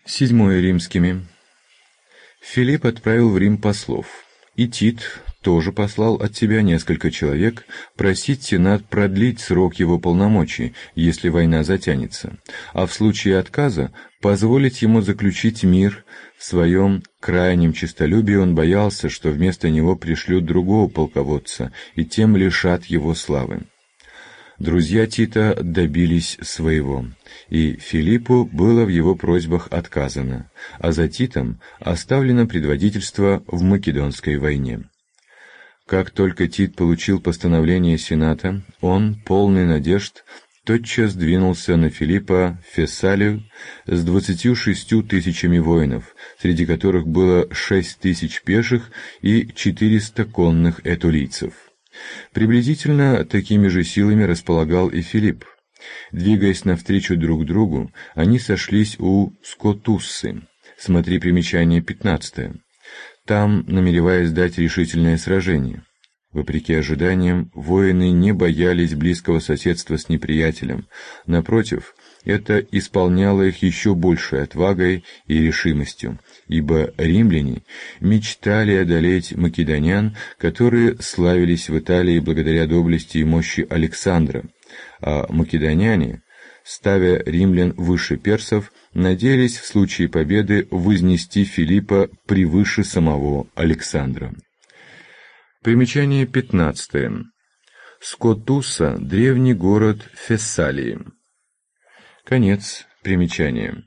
Седьмое римскими. Филипп отправил в Рим послов, и Тит тоже послал от себя несколько человек просить Сенат продлить срок его полномочий, если война затянется, а в случае отказа позволить ему заключить мир. В своем крайнем честолюбии он боялся, что вместо него пришлют другого полководца и тем лишат его славы. Друзья Тита добились своего, и Филиппу было в его просьбах отказано, а за Титом оставлено предводительство в Македонской войне. Как только Тит получил постановление Сената, он, полный надежд, тотчас двинулся на Филиппа в Фессалию с 26 000 воинов, среди которых было 6 000 пеших и 400 конных этулийцев. Приблизительно такими же силами располагал и Филипп. Двигаясь навстречу друг другу, они сошлись у Скотуссы, смотри примечание 15, там намереваясь дать решительное сражение. Вопреки ожиданиям, воины не боялись близкого соседства с неприятелем. Напротив, это исполняло их еще большей отвагой и решимостью, ибо римляне мечтали одолеть македонян, которые славились в Италии благодаря доблести и мощи Александра, а македоняне, ставя римлян выше персов, надеялись в случае победы вознести Филиппа превыше самого Александра. Примечание 15. Скотусса – древний город Фессалии. Конец примечания.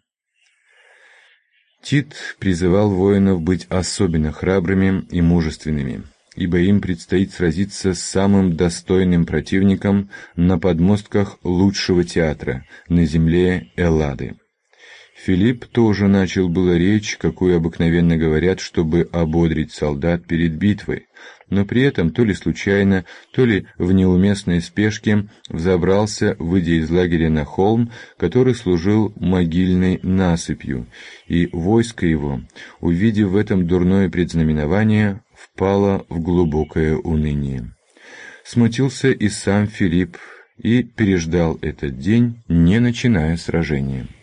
Тит призывал воинов быть особенно храбрыми и мужественными, ибо им предстоит сразиться с самым достойным противником на подмостках лучшего театра, на земле Эллады. Филипп тоже начал было речь, какую обыкновенно говорят, чтобы ободрить солдат перед битвой, но при этом то ли случайно, то ли в неуместной спешке взобрался, выйдя из лагеря на холм, который служил могильной насыпью, и войско его, увидев в этом дурное предзнаменование, впало в глубокое уныние. Смутился и сам Филипп и переждал этот день, не начиная сражения.